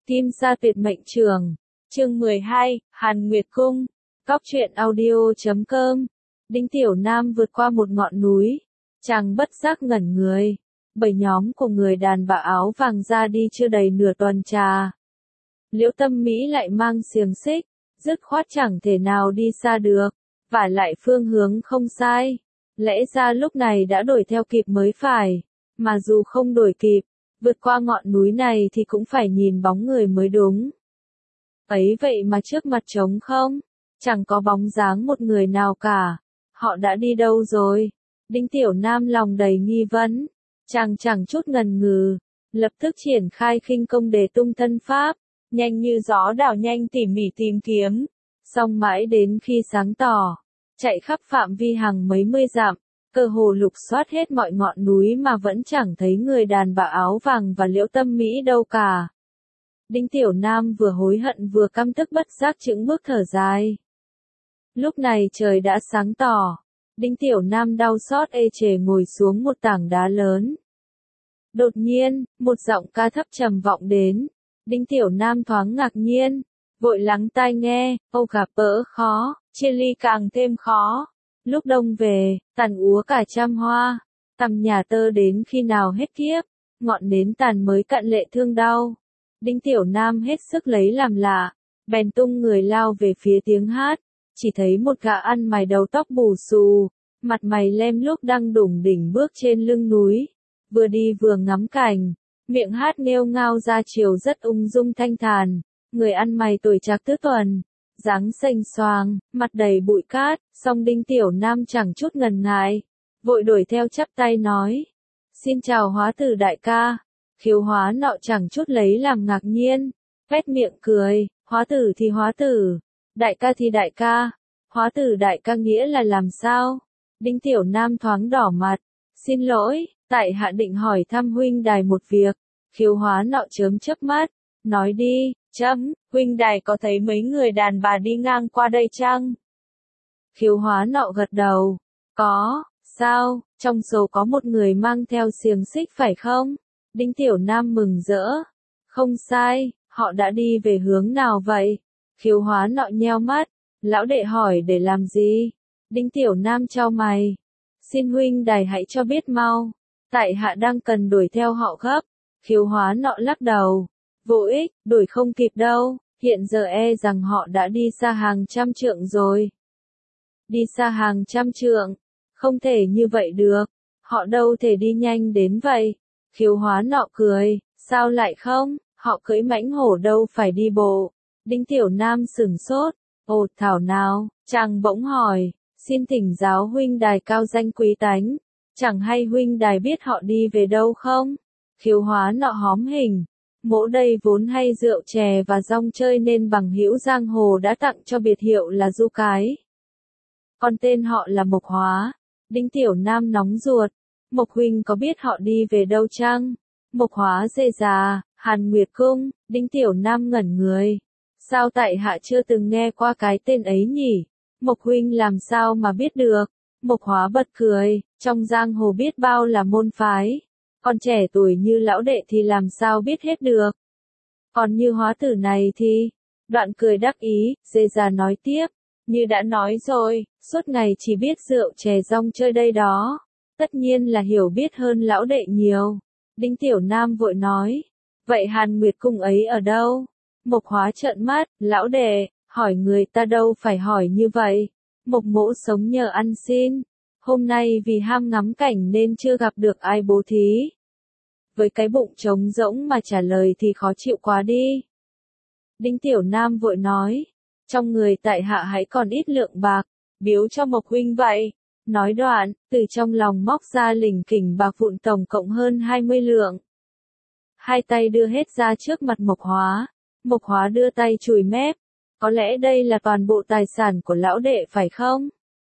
Kim Sa Tuyệt Mệnh Trường, chương 12, Hàn Nguyệt Cung, Cóc truyện audio.com. Đinh Tiểu Nam vượt qua một ngọn núi, chàng bất giác ngẩn người, bởi nhóm của người đàn bà áo vàng ra đi chưa đầy nửa tuần trà. Liễu Tâm Mỹ lại mang xiềng xích, dứt khoát chẳng thể nào đi xa được, vả lại phương hướng không sai. Lẽ ra lúc này đã đuổi theo kịp mới phải, mà dù không đuổi kịp, vượt qua ngọn núi này thì cũng phải nhìn bóng người mới đúng. Ấy vậy mà trước mặt trống không, chẳng có bóng dáng một người nào cả, họ đã đi đâu rồi? Đinh Tiểu Nam lòng đầy nghi vấn, chàng chẳng chút ngần ngừ, lập tức triển khai khinh công để tung thân pháp, nhanh như gió đảo nhanh tỉ mỉ tìm kiếm, xong mãi đến khi sáng tỏ, chạy khắp phạm vi hàng mấy mươi dặm, cơ hồ lục soát hết mọi ngọn núi mà vẫn chẳng thấy người đàn bà áo vàng và Liễu Tâm Mỹ đâu cả. Đinh Tiểu Nam vừa hối hận vừa căm tức bất giác chững bước thở dài. Lúc này trời đã sáng tỏ, Đinh Tiểu Nam đau xót ê chề ngồi xuống một tảng đá lớn. Đột nhiên, một giọng ca thấp trầm vọng đến, Đinh Tiểu Nam thoáng ngạc nhiên, vội lắng tai nghe, âu gặp bỡ khó, chia ly càng thêm khó. Lúc đông về, tàn úa cả trăm hoa, tầm nhà tơ đến khi nào hết kiếp, ngọn nến tàn mới cạn lệ thương đau. Đinh Tiểu Nam hết sức lấy làm lạ, bèn tung người lao về phía tiếng hát, chỉ thấy một gã ăn mày đầu tóc bù xù, mặt mày lem luốc đang đủng đỉnh bước trên lưng núi, vừa đi vừa ngắm cảnh, miệng hát nêu ngao ra chiều rất ung dung thanh thản, người ăn mày tuổi trạc tứ tuần, dáng xanh xoàng, mặt đầy bụi cát, song Đinh Tiểu Nam chẳng chút ngần ngại, vội đuổi theo chắp tay nói, xin chào Hóa Tử đại ca. Khiếu Hóa nọ chẳng chút lấy làm ngạc nhiên, vét miệng cười, Hóa Tử thì Hóa Tử, đại ca thì đại ca, Hóa Tử đại ca nghĩa là làm sao? Đinh Tiểu Nam thoáng đỏ mặt, xin lỗi, tại hạ định hỏi thăm huynh đài một việc. Khiếu Hóa nọ chớm chớp mắt, nói đi, chấm, huynh đài có thấy mấy người đàn bà đi ngang qua đây chăng? Khiếu Hóa nọ gật đầu, có, sao, trong số có một người mang theo xiềng xích phải không? Đinh Tiểu Nam mừng rỡ, không sai, họ đã đi về hướng nào vậy? Khiếu Hóa nọ nheo mắt, lão đệ hỏi để làm gì? Đinh Tiểu Nam chau mày, xin huynh đài hãy cho biết mau, tại hạ đang cần đuổi theo họ gấp. Khiếu Hóa nọ lắc đầu, vô ích, đuổi không kịp đâu, hiện giờ e rằng họ đã đi xa hàng trăm trượng rồi. Đi xa hàng trăm trượng, không thể như vậy được, họ đâu thể đi nhanh đến vậy. Khiếu Hóa nọ cười, sao lại không, họ cưỡi mãnh hổ đâu phải đi bộ. Đinh Tiểu Nam sửng sốt, ồ thảo nào, chàng bỗng hỏi, xin thỉnh giáo huynh đài cao danh quý tánh, chẳng hay huynh đài biết họ đi về đâu không? Khiếu Hóa nọ hóm hình, mỗ đây vốn hay rượu chè và rong chơi nên bằng hữu giang hồ đã tặng cho biệt hiệu là Du Cái. Còn tên họ là Mộc Hóa. Đinh Tiểu Nam nóng ruột, Mộc huynh có biết họ đi về đâu chăng? Mộc Hóa dê già, Hàn Nguyệt Cung. Đinh Tiểu Nam ngẩn người, sao tại hạ chưa từng nghe qua cái tên ấy nhỉ? Mộc huynh làm sao mà biết được? Mộc Hóa bật cười, trong giang hồ biết bao là môn phái, còn trẻ tuổi như lão đệ thì làm sao biết hết được? Còn như Hóa Tử này thì, đoạn cười đắc ý, dê già nói tiếp, như đã nói rồi, suốt ngày chỉ biết rượu chè rong chơi đây đó, tất nhiên là hiểu biết hơn lão đệ nhiều. Đinh Tiểu Nam vội nói, vậy Hàn Nguyệt Cung ấy ở đâu? Mộc Hóa trợn mắt, lão đệ, hỏi người ta đâu phải hỏi như vậy. Mộc mỗ sống nhờ ăn xin, hôm nay vì ham ngắm cảnh nên chưa gặp được ai bố thí. Với cái bụng trống rỗng mà trả lời thì khó chịu quá đi. Đinh Tiểu Nam vội nói, trong người tại hạ hãy còn ít lượng bạc, biếu cho Mộc huynh vậy. Nói đoạn, từ trong lòng móc ra lỉnh kỉnh bạc vụn tổng cộng hơn 20 lượng. Hai tay đưa hết ra trước mặt Mộc Hóa. Mộc Hóa đưa tay chùi mép. Có lẽ đây là toàn bộ tài sản của lão đệ phải không?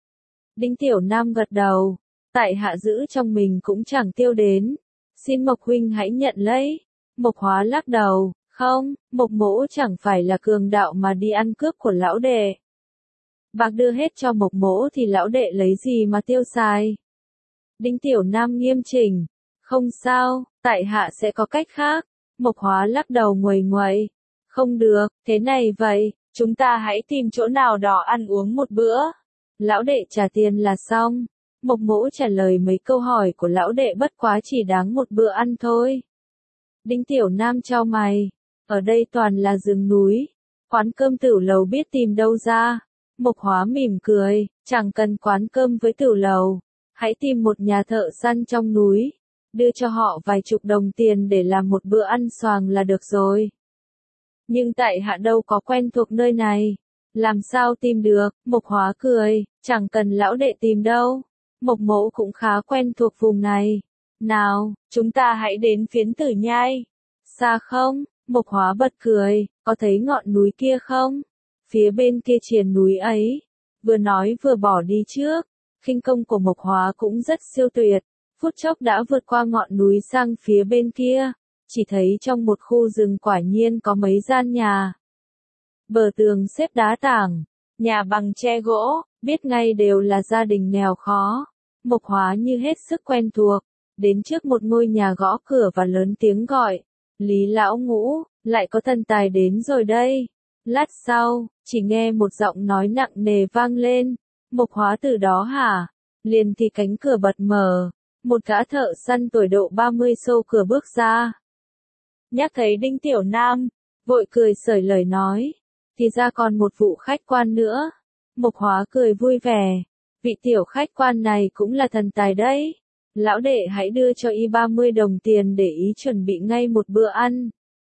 Đinh Tiểu Nam gật đầu. Tại hạ giữ trong mình cũng chẳng tiêu đến. Xin Mộc huynh hãy nhận lấy. Mộc Hóa lắc đầu. Không, Mộc mỗ chẳng phải là cường đạo mà đi ăn cướp của lão đệ. Bạc đưa hết cho Mộc mỗ thì lão đệ lấy gì mà tiêu xài? Đinh Tiểu Nam nghiêm chỉnh, không sao, tại hạ sẽ có cách khác. Mộc Hóa lắc đầu nguầy nguậy, Không được, thế này vậy, chúng ta hãy tìm chỗ nào đó ăn uống một bữa. Lão đệ trả tiền là xong. Mộc Mỗ trả lời mấy câu hỏi của lão đệ bất quá chỉ đáng một bữa ăn thôi. Đinh Tiểu Nam chau mày. Ở đây toàn là rừng núi. Quán cơm tửu lầu biết tìm đâu ra. Mộc Hóa mỉm cười, chẳng cần quán cơm với tửu lầu. Hãy tìm một nhà thợ săn trong núi. Đưa cho họ vài chục đồng tiền để làm một bữa ăn xoàng là được rồi. Nhưng tại hạ đâu có quen thuộc nơi này. Làm sao tìm được? Mộc Hóa cười, chẳng cần lão đệ tìm đâu. Mộc Mỗ cũng khá quen thuộc vùng này. Nào, chúng ta hãy đến Phiến Tử Nhai. Xa không? Mộc Hóa bật cười, có thấy ngọn núi kia không? Phía bên kia triền núi ấy. Vừa nói vừa bỏ đi trước. Khinh công của Mộc Hóa cũng rất siêu tuyệt. Phút chốc đã vượt qua ngọn núi sang phía bên kia. Chỉ thấy trong một khu rừng quả nhiên có mấy gian nhà. Bờ tường xếp đá tảng, nhà bằng tre gỗ, biết ngay đều là gia đình nghèo khó. Mộc Hóa như hết sức quen thuộc, đến trước một ngôi nhà gõ cửa và lớn tiếng gọi, Lý Lão Ngũ, lại có thần tài đến rồi đây. Lát sau, chỉ nghe một giọng nói nặng nề vang lên, Mộc Hóa từ đó hả? Liền thì cánh cửa bật mở, một gã thợ săn tuổi độ 30 xô cửa bước ra. Nhắc thấy Đinh Tiểu Nam, vội cười xởi lời nói, thì ra còn một vụ khách quan nữa. Mộc Hóa cười vui vẻ, vị tiểu khách quan này cũng là thần tài đấy. Lão đệ hãy đưa cho y 30 đồng tiền để ý chuẩn bị ngay một bữa ăn.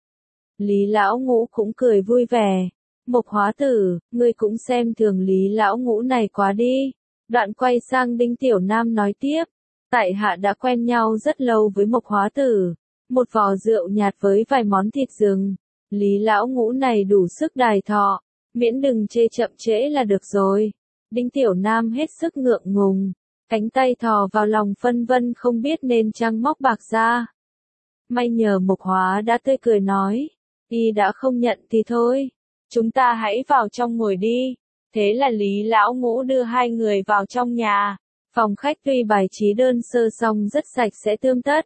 Lý Lão Ngũ cũng cười vui vẻ. Mộc Hóa tử, ngươi cũng xem thường Lý Lão Ngũ này quá đi. Đoạn quay sang Đinh Tiểu Nam nói tiếp, tại hạ đã quen nhau rất lâu với Mộc Hóa tử. Một vò rượu nhạt với vài món thịt rừng. Lý Lão Ngũ này đủ sức đài thọ, miễn đừng chê chậm trễ là được rồi. Đinh Tiểu Nam hết sức ngượng ngùng, cánh tay thò vào lòng phân vân không biết nên chăng móc bạc ra. May nhờ Mộc Hóa đã tươi cười nói, y đã không nhận thì thôi, chúng ta hãy vào trong ngồi đi. Thế là Lý Lão Ngũ đưa hai người vào trong nhà. Phòng khách tuy bài trí đơn sơ song rất sạch sẽ tươm tất.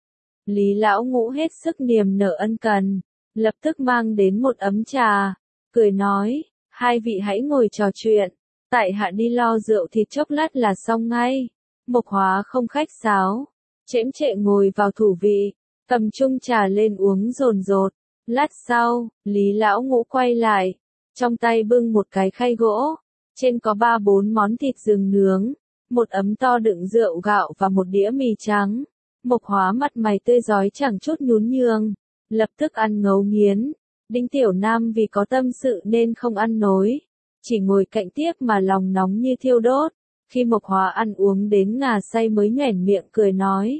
Lý Lão Ngũ hết sức niềm nở ân cần, lập tức mang đến một ấm trà, cười nói, hai vị hãy ngồi trò chuyện, tại hạ đi lo rượu thịt chốc lát là xong ngay. Mộc Hóa không khách sáo, chễm chệ ngồi vào thủ vị, cầm chung trà lên uống dồn dột. Lát sau, Lý Lão Ngũ quay lại, trong tay bưng một cái khay gỗ, trên có 3-4 món thịt rừng nướng, một ấm to đựng rượu gạo và một đĩa mì trắng. Mộc Hóa mặt mày tươi rói chẳng chút nhún nhường, lập tức ăn ngấu nghiến. Đinh Tiểu Nam vì có tâm sự nên không ăn nối, chỉ ngồi cạnh tiếp mà lòng nóng như thiêu đốt. Khi Mộc Hóa ăn uống đến ngà say mới nhoẻn miệng cười nói,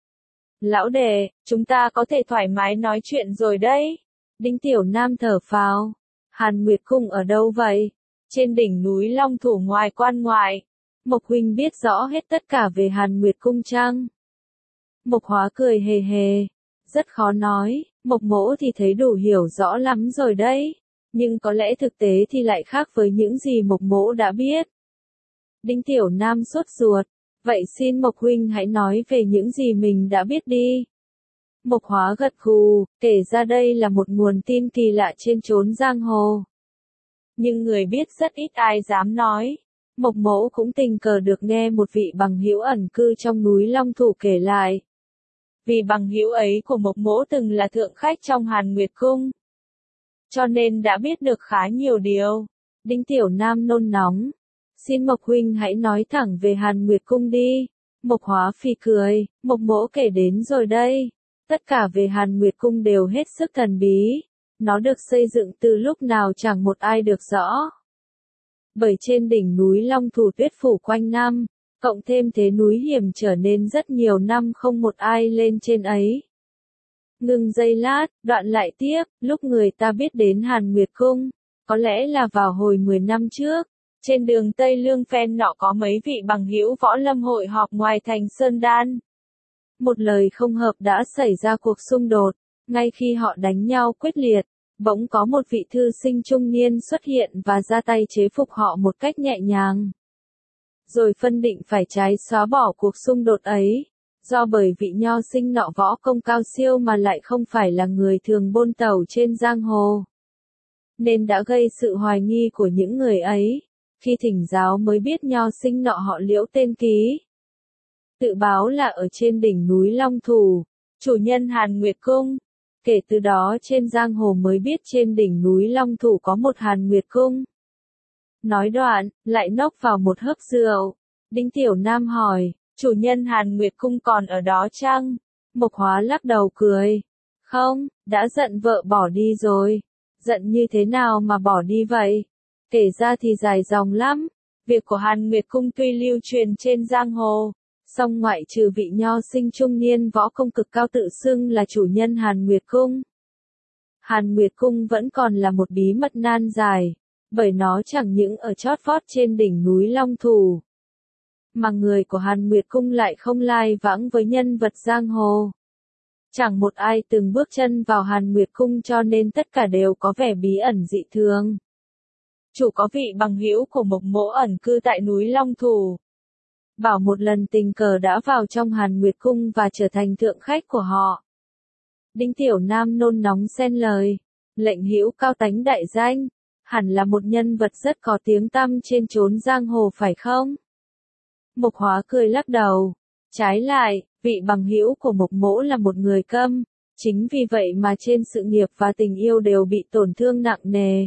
lão đệ, chúng ta có thể thoải mái nói chuyện rồi đấy. Đinh Tiểu Nam thở phào, Hàn Nguyệt Cung ở đâu vậy? Trên đỉnh núi Long Thủ ngoài quan ngoại. Mộc huynh biết rõ hết tất cả về Hàn Nguyệt Cung chăng? Mộc Hóa cười hề hề, rất khó nói, Mộc Mỗ thì thấy đủ hiểu rõ lắm rồi đấy, nhưng có lẽ thực tế thì lại khác với những gì Mộc Mỗ đã biết. Đinh Tiểu Nam sốt ruột, vậy xin Mộc huynh hãy nói về những gì mình đã biết đi. Mộc Hóa gật gù, kể ra đây là một nguồn tin kỳ lạ trên chốn giang hồ. Nhưng người biết rất ít ai dám nói. Mộc Mỗ cũng tình cờ được nghe một vị bằng hữu ẩn cư trong núi Long Thủ kể lại. Vì bằng hữu ấy của Mộc Mỗ từng là thượng khách trong Hàn Nguyệt Cung, cho nên đã biết được khá nhiều điều. Đinh Tiểu Nam nôn nóng, xin Mộc huynh hãy nói thẳng về Hàn Nguyệt Cung đi. Mộc Hóa phì cười, Mộc Mỗ kể đến rồi đây. Tất cả về Hàn Nguyệt Cung đều hết sức thần bí. Nó được xây dựng từ lúc nào chẳng một ai được rõ. Bởi trên đỉnh núi Long Thủ tuyết phủ quanh năm, cộng thêm thế núi hiểm trở nên rất nhiều năm không một ai lên trên ấy. Ngừng giây lát, đoạn lại tiếp, lúc người ta biết đến Hàn Nguyệt Cung, có lẽ là vào hồi 10 năm trước, trên đường Tây Lương phen nọ có mấy vị bằng hữu võ lâm hội họp ngoài thành Sơn Đan. Một lời không hợp đã xảy ra cuộc xung đột, ngay khi họ đánh nhau quyết liệt, bỗng có một vị thư sinh trung niên xuất hiện và ra tay chế phục họ một cách nhẹ nhàng. Rồi phân định phải trái xóa bỏ cuộc xung đột ấy, do bởi vị nho sinh nọ võ công cao siêu mà lại không phải là người thường bôn tẩu trên giang hồ. nên đã gây sự hoài nghi của những người ấy. Khi thỉnh giáo mới biết nho sinh nọ họ Liễu tên Ký, tự báo là ở trên đỉnh núi Long Thủ, chủ nhân Hàn Nguyệt Cung. Kể từ đó trên giang hồ mới biết trên đỉnh núi Long Thủ có một Hàn Nguyệt Cung. Nói đoạn, lại nốc vào một hớp rượu. Đinh Tiểu Nam hỏi, chủ nhân Hàn Nguyệt Cung còn ở đó chăng? Mộc Hóa lắc đầu cười. Không, đã giận vợ bỏ đi rồi. Giận như thế nào mà bỏ đi vậy? Kể ra thì dài dòng lắm. Việc của Hàn Nguyệt Cung tuy lưu truyền trên giang hồ, song ngoại trừ vị nho sinh trung niên võ công cực cao tự xưng là chủ nhân Hàn Nguyệt Cung, Hàn Nguyệt Cung vẫn còn là một bí mật nan giải, bởi nó chẳng những ở chót vót trên đỉnh núi Long Thủ, mà người của Hàn Nguyệt Cung lại không lai vãng với nhân vật giang hồ. Chẳng một ai từng bước chân vào Hàn Nguyệt Cung cho nên tất cả đều có vẻ bí ẩn dị thường. Chủ có vị bằng hữu của Mộc Mỗ ẩn cư tại núi Long Thủ, bảo một lần tình cờ đã vào trong Hàn Nguyệt Cung và trở thành thượng khách của họ. Đinh Tiểu Nam nôn nóng xen lời, lệnh hữu cao tánh đại danh, hẳn là một nhân vật rất có tiếng tăm trên chốn giang hồ phải không? Mộc Hóa cười lắc đầu, trái lại, vị bằng hữu của Mộc Mỗ là một người câm, chính vì vậy mà trên sự nghiệp và tình yêu đều bị tổn thương nặng nề,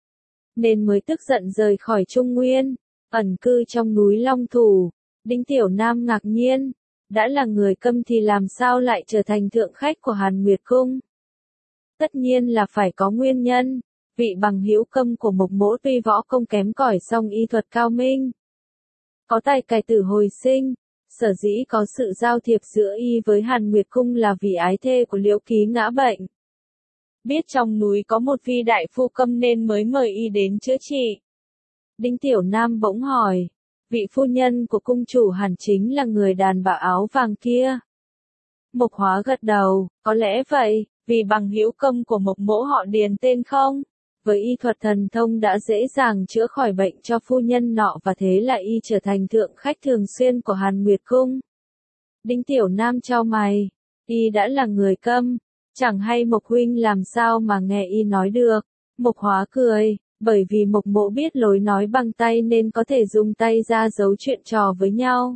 nên mới tức giận rời khỏi Trung Nguyên, ẩn cư trong núi Long Thủ. Đinh Tiểu Nam ngạc nhiên, đã là người câm thì làm sao lại trở thành thượng khách của Hàn Nguyệt Cung? Tất nhiên là phải có nguyên nhân, vị bằng hữu câm của Mộc Mỗ tuy võ công kém cỏi song y thuật cao minh, có tài cải tử hồi sinh, sở dĩ có sự giao thiệp giữa y với Hàn Nguyệt Cung là vì ái thê của Liễu Ký ngã bệnh. Biết trong núi có một vị đại phu câm nên mới mời y đến chữa trị. Đinh Tiểu Nam bỗng hỏi, vị phu nhân của cung chủ hẳn chính là người đàn bà áo vàng kia. Mộc Hóa gật đầu, có lẽ vậy, vì bằng hữu câm của Mộc Mỗ họ Điền tên không? Với y thuật thần thông đã dễ dàng chữa khỏi bệnh cho phu nhân nọ và thế là y trở thành thượng khách thường xuyên của Hàn Nguyệt Cung. Đinh Tiểu Nam chau mày, y đã là người câm, chẳng hay Mộc huynh làm sao mà nghe y nói được. Mộc Hóa cười, bởi vì Mộc Mỗ biết lối nói bằng tay nên có thể dùng tay ra giấu chuyện trò với nhau.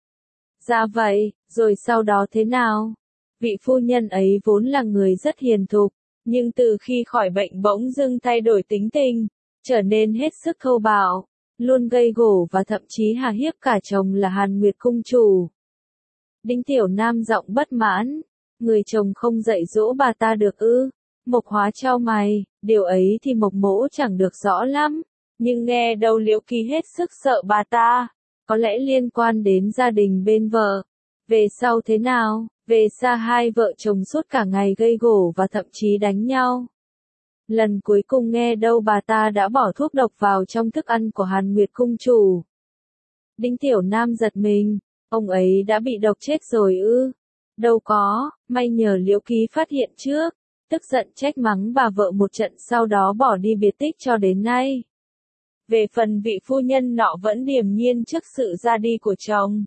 Dạ vậy, rồi sau đó thế nào? Vị phu nhân ấy vốn là người rất hiền thục, nhưng từ khi khỏi bệnh bỗng dưng thay đổi tính tình, trở nên hết sức thô bạo, luôn gây gổ và thậm chí hà hiếp cả chồng là Hàn Nguyệt Cung chủ. Đinh Tiểu Nam giọng bất mãn, người chồng không dạy dỗ bà ta được ư? Mộc Hóa chau mày, điều ấy thì Mộc Mỗ chẳng được rõ lắm, nhưng nghe đâu Liễu Ký hết sức sợ bà ta, có lẽ liên quan đến gia đình bên vợ. Về sau thế nào? Về xa hai vợ chồng suốt cả ngày gây gổ và thậm chí đánh nhau. Lần cuối cùng nghe đâu bà ta đã bỏ thuốc độc vào trong thức ăn của Hàn Nguyệt Cung chủ. Đinh Tiểu Nam giật mình, ông ấy đã bị độc chết rồi ư? Đâu có, may nhờ Liễu Ký phát hiện trước, tức giận trách mắng bà vợ một trận sau đó bỏ đi biệt tích cho đến nay. Về phần vị phu nhân nọ vẫn điềm nhiên trước sự ra đi của chồng.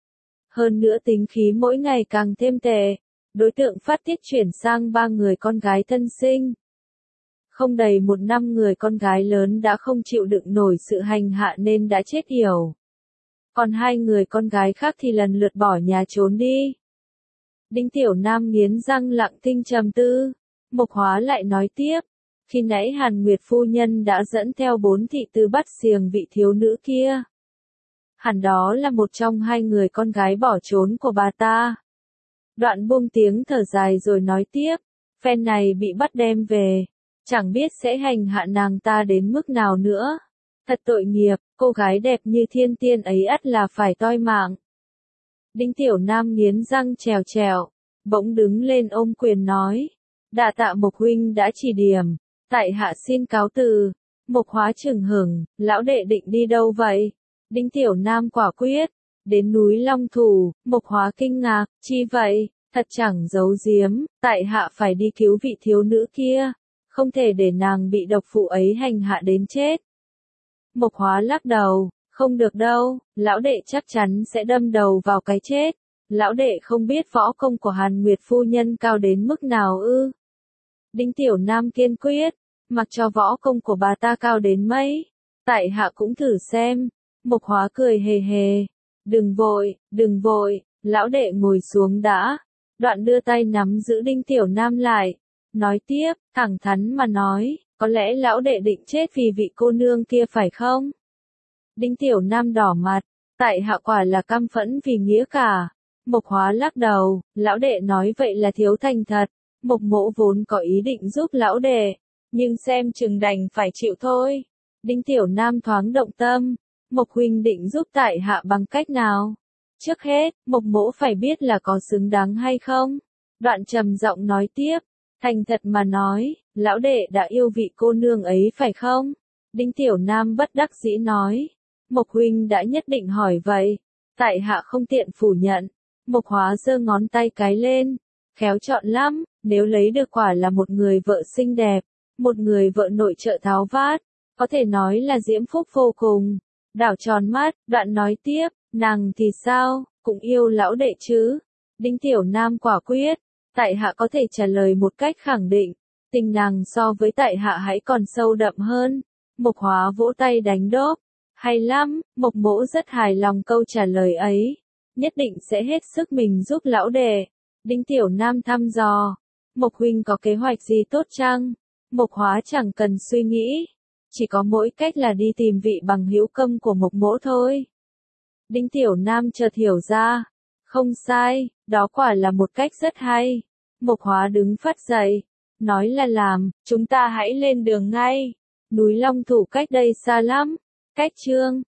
Hơn nữa tính khí mỗi ngày càng thêm tệ, đối tượng phát tiết chuyển sang 3 người con gái thân sinh. Không đầy 1 năm người con gái lớn đã không chịu đựng nổi sự hành hạ nên đã chết yểu. Còn 2 người con gái khác thì lần lượt bỏ nhà trốn đi. Đinh Tiểu Nam nghiến răng lặng thinh trầm tư. Mộc Hóa lại nói tiếp, khi nãy Hàn Nguyệt phu nhân đã dẫn theo 4 thị tứ bắt xiềng vị thiếu nữ kia. Hẳn đó là một trong 2 người con gái bỏ trốn của bà ta. Đoạn buông tiếng thở dài rồi nói tiếp, phen này bị bắt đem về, chẳng biết sẽ hành hạ nàng ta đến mức nào nữa. Thật tội nghiệp, cô gái đẹp như thiên tiên ấy ắt là phải toi mạng. Đinh Tiểu Nam nghiến răng trèo trèo, bỗng đứng lên ôm quyền nói, đa tạ Mộc huynh đã chỉ điểm, tại hạ xin cáo từ. Mộc Hóa chừng hửng, lão đệ định đi đâu vậy? Đinh Tiểu Nam quả quyết, đến núi Long Thủ. Mộc Hóa kinh ngạc, chi vậy? Thật chẳng giấu giếm, tại hạ phải đi cứu vị thiếu nữ kia, không thể để nàng bị độc phụ ấy hành hạ đến chết. Mộc Hóa lắc đầu, không được đâu, lão đệ chắc chắn sẽ đâm đầu vào cái chết. Lão đệ không biết võ công của Hàn Nguyệt phu nhân cao đến mức nào ư? Đinh Tiểu Nam kiên quyết, mặc cho võ công của bà ta cao đến mấy, tại hạ cũng thử xem. Mộc Hóa cười hề hề. Đừng vội, lão đệ ngồi xuống đã. Đoạn đưa tay nắm giữ Đinh Tiểu Nam lại. Nói tiếp, thẳng thắn mà nói, có lẽ lão đệ định chết vì vị cô nương kia phải không? Đinh Tiểu Nam đỏ mặt, tại hạ quả là căm phẫn vì nghĩa cả. Mộc Hóa lắc đầu, lão đệ nói vậy là thiếu thành thật. Mộc Mỗ vốn có ý định giúp lão đệ, nhưng xem chừng đành phải chịu thôi. Đinh Tiểu Nam thoáng động tâm, Mộc huynh định giúp tại hạ bằng cách nào? Trước hết, Mộc Mỗ phải biết là có xứng đáng hay không? Đoạn trầm giọng nói tiếp, thành thật mà nói, lão đệ đã yêu vị cô nương ấy phải không? Đinh Tiểu Nam bất đắc dĩ nói, Mộc huynh đã nhất định hỏi vậy, tại hạ không tiện phủ nhận. Mộc Hóa giơ ngón tay cái lên, khéo chọn lắm, nếu lấy được quả là một người vợ xinh đẹp, một người vợ nội trợ tháo vát, có thể nói là diễm phúc vô cùng. Đảo tròn mắt, đoạn nói tiếp, nàng thì sao, cũng yêu lão đệ chứ? Đinh Tiểu Nam quả quyết, tại hạ có thể trả lời một cách khẳng định, tình nàng so với tại hạ hãy còn sâu đậm hơn. Mộc Hóa vỗ tay đánh đốp, hay lắm, Mộc Mỗ rất hài lòng câu trả lời ấy, nhất định sẽ hết sức mình giúp lão đệ. Đinh Tiểu Nam thăm dò, Mộc huynh có kế hoạch gì tốt chăng? Mộc Hóa chẳng cần suy nghĩ, chỉ có mỗi cách là đi tìm vị bằng hữu câm của Mộc Mỗ thôi. Đinh Tiểu Nam chợt hiểu ra, không sai, đó quả là một cách rất hay. Mộc Hóa đứng phắt dậy, nói là làm, chúng ta hãy lên đường ngay. Núi Long Thủ cách đây xa lắm. Cách chương